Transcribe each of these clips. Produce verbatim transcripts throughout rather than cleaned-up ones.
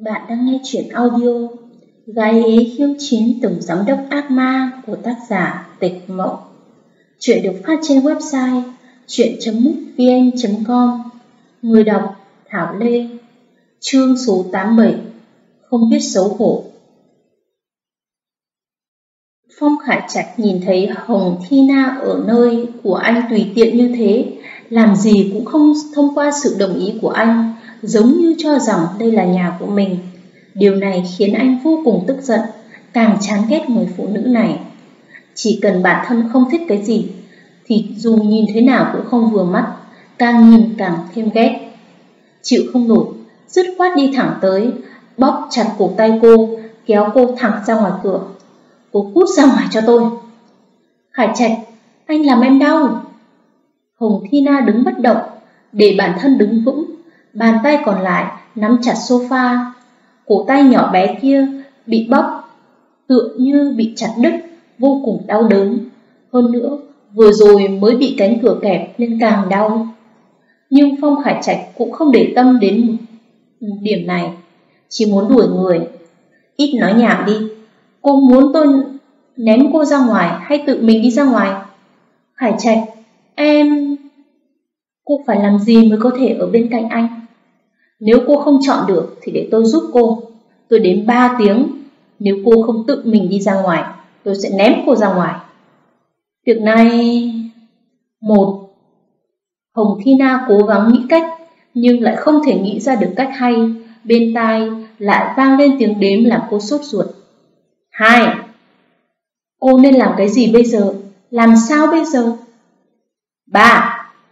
Bạn đang nghe chuyện audio Gái ế khiêu chiến tổng giám đốc ác ma của tác giả Tịch Mộng. Chuyện được phát trên website chuyện chấm mútvn chấm com. Người đọc Thảo Lê. Chương số tám mươi bảy. Không biết xấu hổ. Phong Khải Trạch nhìn thấy Hồng Thi Na ở nơi của anh tùy tiện như thế, làm gì cũng không thông qua sự đồng ý của anh, giống như cho rằng đây là nhà của mình. Điều này khiến anh vô cùng tức giận, càng chán ghét người phụ nữ này. Chỉ cần bản thân không thích cái gì thì dù nhìn thế nào cũng không vừa mắt, càng nhìn càng thêm ghét. Chịu không nổi, dứt khoát đi thẳng tới, bóp chặt cổ tay cô, kéo cô thẳng ra ngoài cửa. Cô cút ra ngoài cho tôi. Khải Trạch, anh làm em đau. Hồng Thi Na đứng bất động, để bản thân đứng vững, bàn tay còn lại nắm chặt sofa. Cổ tay nhỏ bé kia bị bóp, tựa như bị chặt đứt, vô cùng đau đớn. Hơn nữa, vừa rồi mới bị cánh cửa kẹp nên càng đau. Nhưng Phong Khải Trạch cũng không để tâm đến điểm này, chỉ muốn đuổi người. Ít nói nhảm đi, cô muốn tôi ném cô ra ngoài hay tự mình đi ra ngoài? Khải Trạch, em... Cô phải làm gì mới có thể ở bên cạnh anh? Nếu cô không chọn được thì để tôi giúp cô. Tôi đếm ba tiếng. Nếu cô không tự mình đi ra ngoài, tôi sẽ ném cô ra ngoài. Việc này... Một. Hồng Thi Na cố gắng nghĩ cách, nhưng lại không thể nghĩ ra được cách hay. Bên tai lại vang lên tiếng đếm làm cô sốt ruột. Hai. Cô nên làm cái gì bây giờ? Làm sao bây giờ? Ba.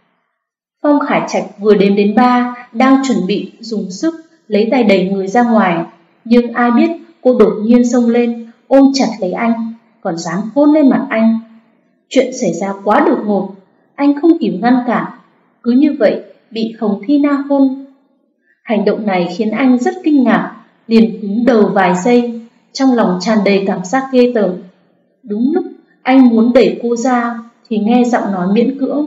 Phong Khải Trạch vừa đếm đến ba, đang chuẩn bị dùng sức lấy tay đẩy người ra ngoài, nhưng ai biết cô đột nhiên xông lên, ôm chặt lấy anh, còn dám hôn lên mặt anh. Chuyện xảy ra quá đột ngột, anh không kịp ngăn cản, cứ như vậy bị Hồng Thi Na hôn. Hành động này khiến anh rất kinh ngạc, liền cứng đầu vài giây, trong lòng tràn đầy cảm giác ghê tởm. Đúng lúc anh muốn đẩy cô ra thì nghe giọng nói miễn cưỡng.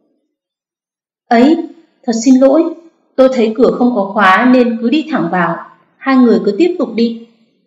Ấy, thật xin lỗi, tôi thấy cửa không có khóa nên cứ đi thẳng vào, hai người cứ tiếp tục đi.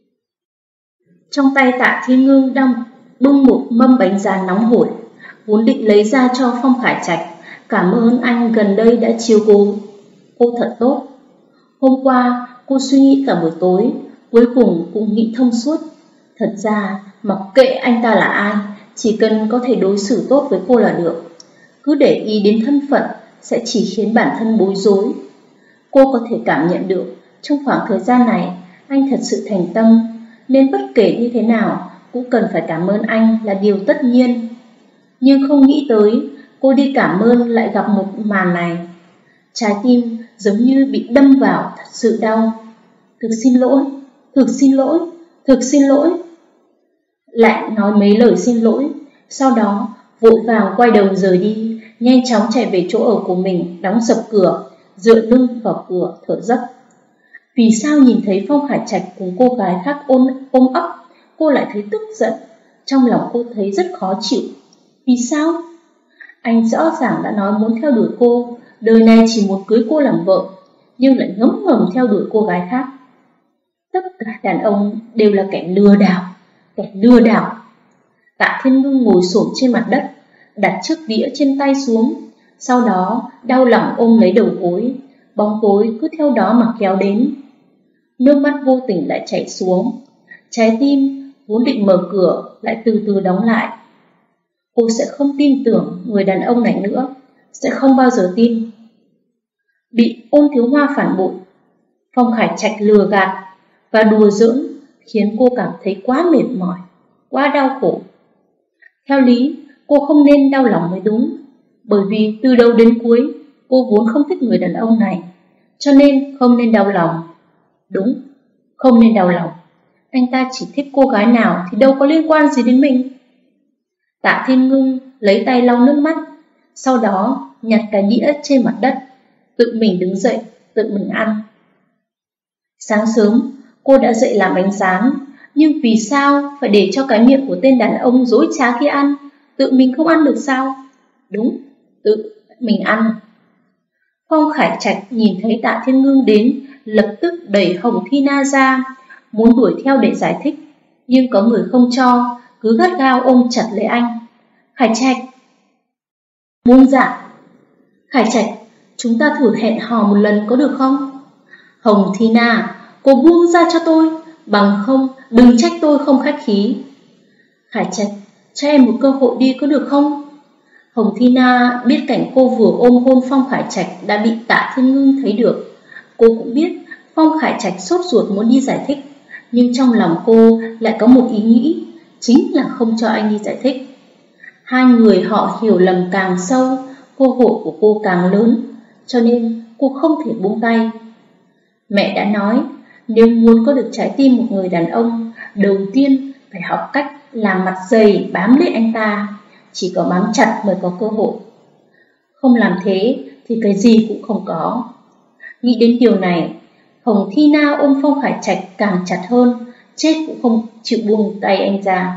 Trong tay Tạ Thiên Ngưng đang bưng một mâm bánh rán nóng hổi, vốn định lấy ra cho Phong Khải Trạch, cảm ơn anh gần đây đã chiều cô. Cô thật tốt. Hôm qua cô suy nghĩ cả buổi tối, cuối cùng cũng nghĩ thông suốt. Thật ra mặc kệ anh ta là ai, chỉ cần có thể đối xử tốt với cô là được. Cứ để ý đến thân phận sẽ chỉ khiến bản thân bối rối. Cô có thể cảm nhận được trong khoảng thời gian này anh thật sự thành tâm, nên bất kể như thế nào cũng cần phải cảm ơn anh là điều tất nhiên. Nhưng không nghĩ tới cô đi cảm ơn lại gặp một màn này. Trái tim giống như bị đâm vào, thật sự đau. Thực xin lỗi, thực xin lỗi, thực xin lỗi. Lại nói mấy lời xin lỗi, sau đó vội vàng quay đầu rời đi, nhanh chóng chạy về chỗ ở của mình, đóng sập cửa, dựa lưng vào cửa thở dốc. Vì sao nhìn thấy Phong Khải Trạch cùng cô gái khác ôm, ôm ấp, cô lại thấy tức giận? Trong lòng cô thấy rất khó chịu. Vì sao? Anh rõ ràng đã nói muốn theo đuổi cô, đời này chỉ muốn cưới cô làm vợ, nhưng lại ngấm ngầm theo đuổi cô gái khác. Tất cả đàn ông đều là kẻ lừa đảo, kẻ lừa đảo. Tạ Thiên Ngưng ngồi xổm trên mặt đất, đặt chiếc đĩa trên tay xuống, sau đó đau lòng ôm lấy đầu gối, bóng tối cứ theo đó mà kéo đến. Nước mắt vô tình lại chảy xuống, trái tim vốn định mở cửa lại từ từ đóng lại. Cô sẽ không tin tưởng người đàn ông này nữa, sẽ không bao giờ tin. Bị Ôn Thiếu Hoa phản bội, Phong Khải Trạch lừa gạt và đùa giỡn khiến cô cảm thấy quá mệt mỏi, quá đau khổ. Theo lý, cô không nên đau lòng mới đúng, bởi vì từ đầu đến cuối cô vốn không thích người đàn ông này, cho nên không nên đau lòng. Đúng, không nên đau lòng. Anh ta chỉ thích cô gái nào thì đâu có liên quan gì đến mình. Tạ Thiên Ngưng lấy tay lau nước mắt, sau đó nhặt cái đĩa trên mặt đất, tự mình đứng dậy, tự mình ăn. Sáng sớm cô đã dậy làm bánh rán, nhưng vì sao phải để cho cái miệng của tên đàn ông dối trá kia ăn? Tự mình không ăn được sao? Đúng, tự mình ăn. Phong Khải Trạch nhìn thấy Tạ Thiên Ngưng đến, lập tức đẩy Hồng Thi Na ra, muốn đuổi theo để giải thích, nhưng có người không cho, cứ gắt gao ôm chặt lấy anh. Khải Trạch! Buông ra! Khải Trạch, chúng ta thử hẹn hò một lần có được không? Hồng Thi Na, cô buông ra cho tôi, bằng không đừng trách tôi không khách khí. Khải Trạch, cho em một cơ hội đi có được không? Hồng Thi Na biết cảnh cô vừa ôm hôn Phong Khải Trạch đã bị Tạ Thiên Ngưng thấy được. Cô cũng biết Phong Khải Trạch sốt ruột muốn đi giải thích, nhưng trong lòng cô lại có một ý nghĩ, chính là không cho anh đi giải thích. Hai người họ hiểu lầm càng sâu, cơ hội của cô càng lớn, cho nên cô không thể buông tay. Mẹ đã nói, nếu muốn có được trái tim một người đàn ông, đầu tiên phải học cách làm mặt dày bám lấy anh ta. Chỉ có bám chặt mới có cơ hội. Không làm thế thì cái gì cũng không có. Nghĩ đến điều này, Hồng Thi Na ôm Phong Khải Trạch càng chặt hơn, chết cũng không chịu buông tay anh ra.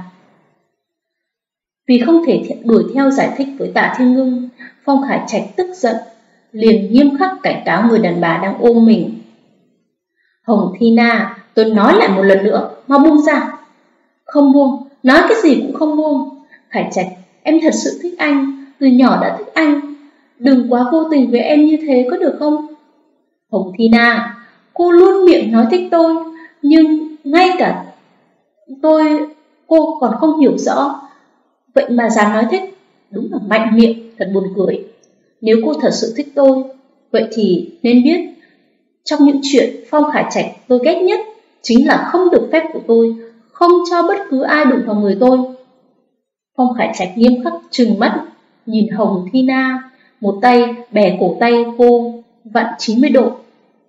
Vì không thể đuổi theo giải thích với Tạ Thiên Ngưng, Phong Khải Trạch tức giận, liền nghiêm khắc cảnh cáo người đàn bà đang ôm mình. Hồng Thi Na, tôi nói lại một lần nữa, mau buông ra. Không buông, nói cái gì cũng không buông. Khải Trạch, em thật sự thích anh, từ nhỏ đã thích anh. Đừng quá vô tình với em như thế có được không? Hồng Thi Na, cô luôn miệng nói thích tôi, nhưng ngay cả tôi cô còn không hiểu rõ. Vậy mà dám nói thích, đúng là mạnh miệng, thật buồn cười. Nếu cô thật sự thích tôi, vậy thì nên biết, trong những chuyện Phong Khải Trạch tôi ghét nhất chính là không được phép của tôi, không cho bất cứ ai đụng vào người tôi. Phong Khải Trạch nghiêm khắc trừng mắt nhìn Hồng Thi Na, một tay bè cổ tay cô vặn chín mươi độ.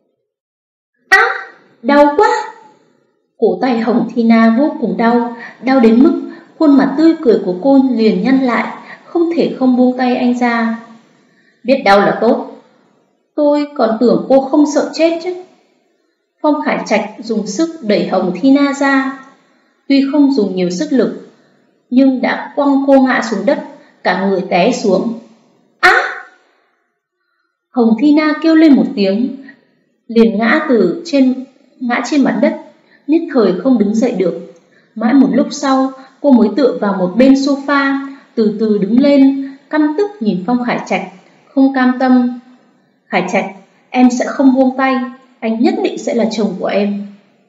Á, đau quá! Cổ tay Hồng Thi Na vô cùng đau, đau đến mức khuôn mặt tươi cười của cô liền nhăn lại, không thể không buông tay anh ra. Biết đau là tốt, tôi còn tưởng cô không sợ chết chứ. Phong Khải Trạch dùng sức đẩy Hồng Thi Na ra, tuy không dùng nhiều sức lực, nhưng đã quăng cô ngã xuống đất, cả người té xuống. Á! Hồng Thi Na kêu lên một tiếng, liền ngã từ trên ngã trên mặt đất, nhất thời không đứng dậy được. Mãi một lúc sau, cô mới tựa vào một bên sofa, từ từ đứng lên, căm tức nhìn Phong Khải Trạch, không cam tâm. Khải Trạch, em sẽ không buông tay, anh nhất định sẽ là chồng của em.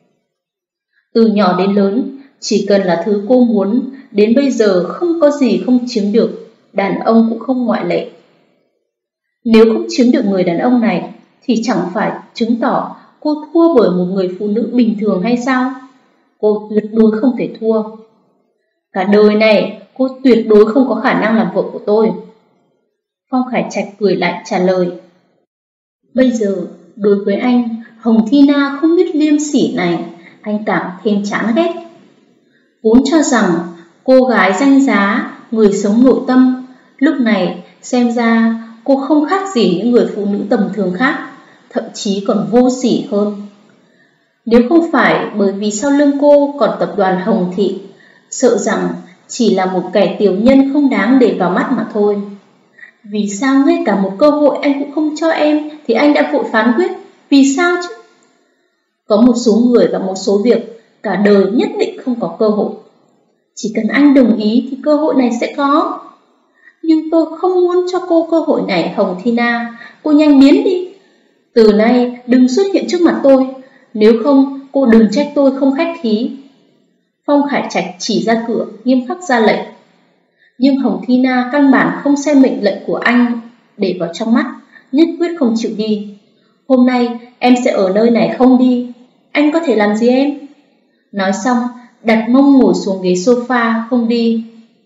Từ nhỏ đến lớn, chỉ cần là thứ cô muốn, đến bây giờ không có gì không chiếm được, đàn ông cũng không ngoại lệ. Nếu không chiếm được người đàn ông này, thì chẳng phải chứng tỏ cô thua bởi một người phụ nữ bình thường hay sao? Cô tuyệt đối không thể thua. Cả đời này, cô tuyệt đối không có khả năng làm vợ của tôi. Phong Khải Trạch cười lạnh trả lời. Bây giờ, đối với anh, Hồng Thi Na không biết liêm sỉ này, anh cảm thêm chán ghét. Vốn cho rằng cô gái danh giá, người sống nội tâm, lúc này xem ra cô không khác gì những người phụ nữ tầm thường khác, thậm chí còn vô sỉ hơn. Nếu không phải bởi vì sau lưng cô còn tập đoàn Hồng Thị, sợ rằng chỉ là một kẻ tiểu nhân không đáng để vào mắt mà thôi. Vì sao ngay cả một cơ hội anh cũng không cho em thì anh đã vội phán quyết? Vì sao chứ? Có một số người và một số việc cả đời nhất định không có cơ hội. Chỉ cần anh đồng ý thì cơ hội này sẽ có. Nhưng tôi không muốn cho cô cơ hội này, Hồng Thi Na. Cô nhanh biến đi. Từ nay đừng xuất hiện trước mặt tôi, nếu không cô đừng trách tôi không khách khí. Phong Khải Trạch chỉ ra cửa, nghiêm khắc ra lệnh. Nhưng Hồng Thi Na căn bản không xem mệnh lệnh của anh để vào trong mắt, nhất quyết không chịu đi. Hôm nay em sẽ ở nơi này không đi, anh có thể làm gì em? Nói xong, đặt mông ngồi xuống ghế sofa không đi.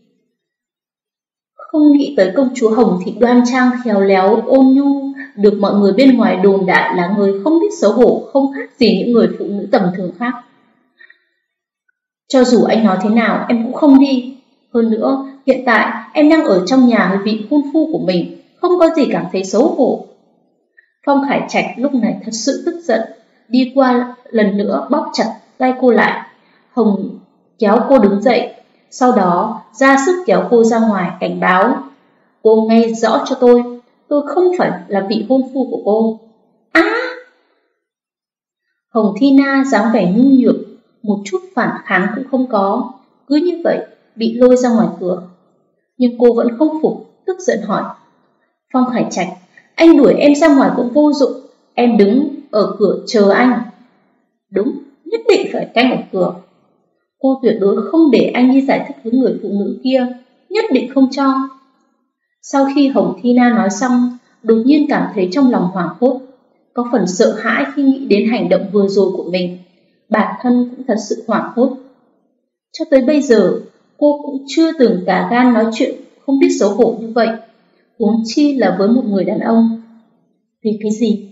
Không nghĩ tới công chúa Hồng Thị đoan trang khéo léo ôn nhu, được mọi người bên ngoài đồn đại là người không biết xấu hổ, không khác gì những người phụ nữ tầm thường khác. Cho dù anh nói thế nào em cũng không đi. Hơn nữa, hiện tại em đang ở trong nhà với vị hôn phu của mình, không có gì cảm thấy xấu hổ. Phong Khải Trạch lúc này thật sự tức giận, đi qua lần nữa bóp chặt tay cô lại. Hồng kéo cô đứng dậy, sau đó ra sức kéo cô ra ngoài, cảnh báo. Cô nghe rõ cho tôi, tôi không phải là vị hôn phu của cô. Á! À! Hồng Thi Na dáng vẻ nhu nhược, một chút phản kháng cũng không có, cứ như vậy bị lôi ra ngoài cửa. Nhưng cô vẫn không phục, tức giận hỏi: Phong Khải Trạch, anh đuổi em ra ngoài cũng vô dụng, em đứng ở cửa chờ anh. Đúng, nhất định phải canh ở cửa. Cô tuyệt đối không để anh đi giải thích với người phụ nữ kia, nhất định không cho. Sau khi Hồng Thi Na nói xong, đột nhiên cảm thấy trong lòng hoảng hốt, có phần sợ hãi khi nghĩ đến hành động vừa rồi của mình. Bản thân cũng thật sự hoảng hốt. Cho tới bây giờ, cô cũng chưa từng cả gan nói chuyện không biết xấu hổ như vậy, huống chi là với một người đàn ông. Vì cái gì?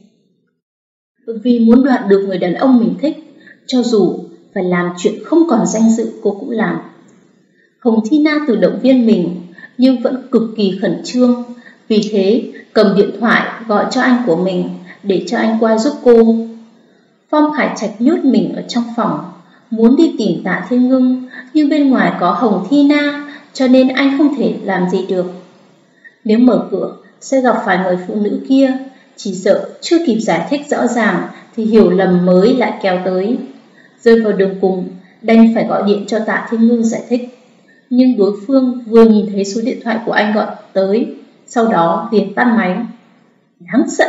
Vì muốn đoạt được người đàn ông mình thích, cho dù phải làm chuyện không còn danh dự cô cũng làm. Hồng Thi Na tự động viên mình, nhưng vẫn cực kỳ khẩn trương, vì thế cầm điện thoại gọi cho anh của mình để cho anh qua giúp cô. Phong Khải Trạch nhốt mình ở trong phòng, muốn đi tìm Tạ Thiên Ngưng, nhưng bên ngoài có Hồng Thi Na, cho nên anh không thể làm gì được. Nếu mở cửa sẽ gặp phải người phụ nữ kia, chỉ sợ chưa kịp giải thích rõ ràng thì hiểu lầm mới lại kéo tới. Rơi vào đường cùng, đành phải gọi điện cho Tạ Thiên Ngưng giải thích. Nhưng đối phương vừa nhìn thấy số điện thoại của anh gọi tới, sau đó liền tắt máy. Đáng giận!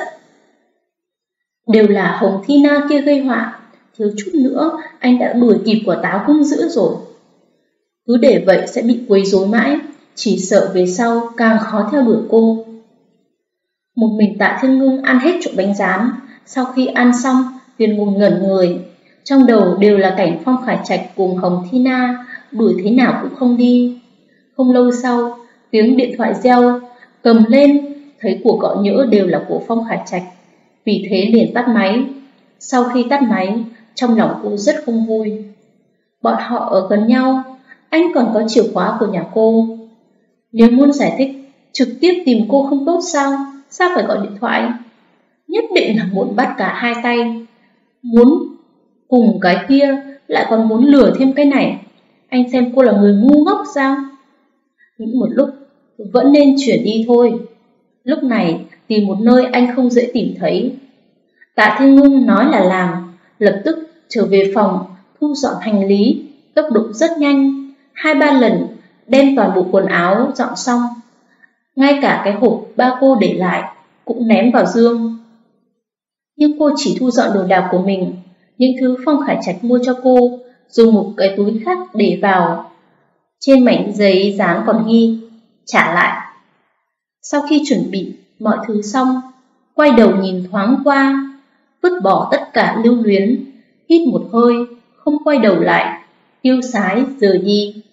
Đều là Hồng Thi Na kia gây họa, thiếu chút nữa anh đã đuổi kịp quả táo hung dữ rồi. Cứ để vậy sẽ bị quấy rối mãi, chỉ sợ về sau càng khó theo đuổi cô. Một mình Tạ Thiên Ngưng ăn hết chỗ bánh rán, sau khi ăn xong liền ngồi ngẩn người, trong đầu đều là cảnh Phong Khải Trạch cùng Hồng Thi Na đuổi thế nào cũng không đi. Không lâu sau, tiếng điện thoại reo, cầm lên thấy cuộc gọi nhỡ đều là của Phong Khải Trạch, vì thế liền tắt máy. Sau khi tắt máy, trong lòng cô rất không vui. Bọn họ ở gần nhau, anh còn có chìa khóa của nhà cô. Nếu muốn giải thích, trực tiếp tìm cô không tốt sao? Sao phải gọi điện thoại? Nhất định là muốn bắt cả hai tay. Muốn cùng cái kia, lại còn muốn lừa thêm cái này. Anh xem cô là người ngu ngốc sao? Nghĩ một lúc, vẫn nên chuyển đi thôi. Lúc này tìm một nơi anh không dễ tìm thấy. Tạ Thiên Ngưng nói là làm, lập tức trở về phòng thu dọn hành lý, tốc độ rất nhanh, hai ba lần đem toàn bộ quần áo dọn xong, ngay cả cái hộp ba cô để lại cũng ném vào giường. Nhưng cô chỉ thu dọn đồ đạc của mình, những thứ Phong Khải Trạch mua cho cô dùng một cái túi khác để vào. Trên mảnh giấy dán còn ghi trả lại. Sau khi chuẩn bị mọi thứ xong, quay đầu nhìn thoáng qua, vứt bỏ tất cả lưu luyến, hít một hơi, không quay đầu lại, tiêu sái rời đi.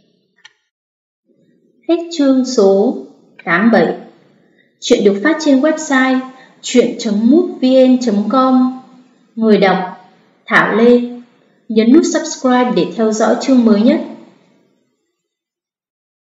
Hết chương số tám mươi bảy. Chuyện được phát trên website truyện chấm mútvn chấm com. Người đọc Thảo Lê. Nhấn nút subscribe để theo dõi chương mới nhất.